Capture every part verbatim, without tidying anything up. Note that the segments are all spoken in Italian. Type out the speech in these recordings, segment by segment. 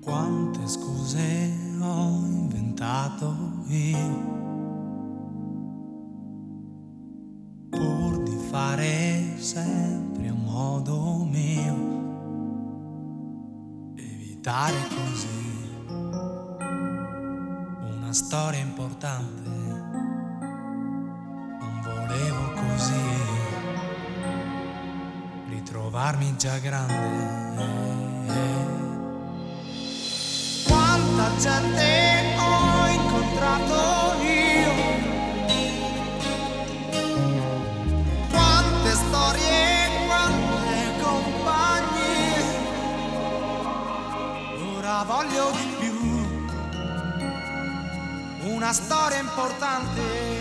Quante scuse ho inventato io pur di fare sempre a modo mio, evitare così una storia importante. Non volevo così ritrovarmi già grande. Quanta gente ho incontrato io, quante storie, quante compagnie. Ora voglio di più, una storia importante,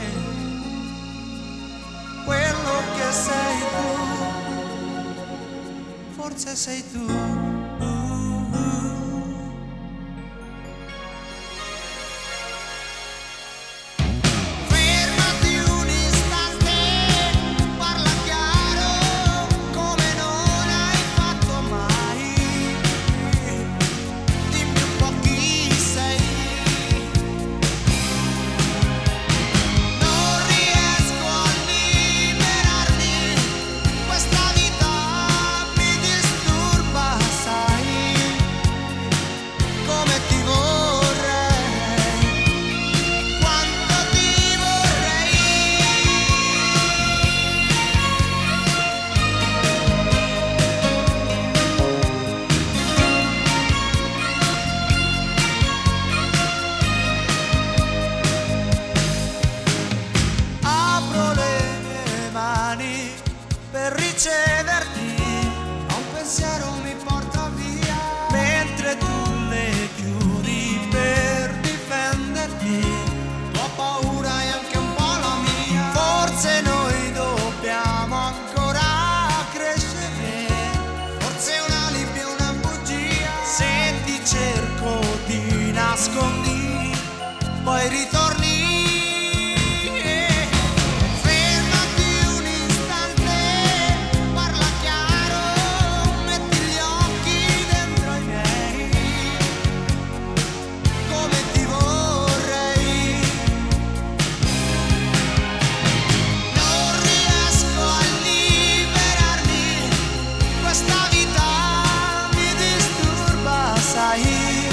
quello che sei tu, forse sei tu. Per ricederti, a un pensiero mi porta via, mentre tu le chiudi per difenderti. Tua paura è anche un po' la mia, forse noi dobbiamo ancora crescere, forse un alibi è una bugia. Se ti cerco ti nascondi, poi ritorni. Questa vita mi disturba, sai.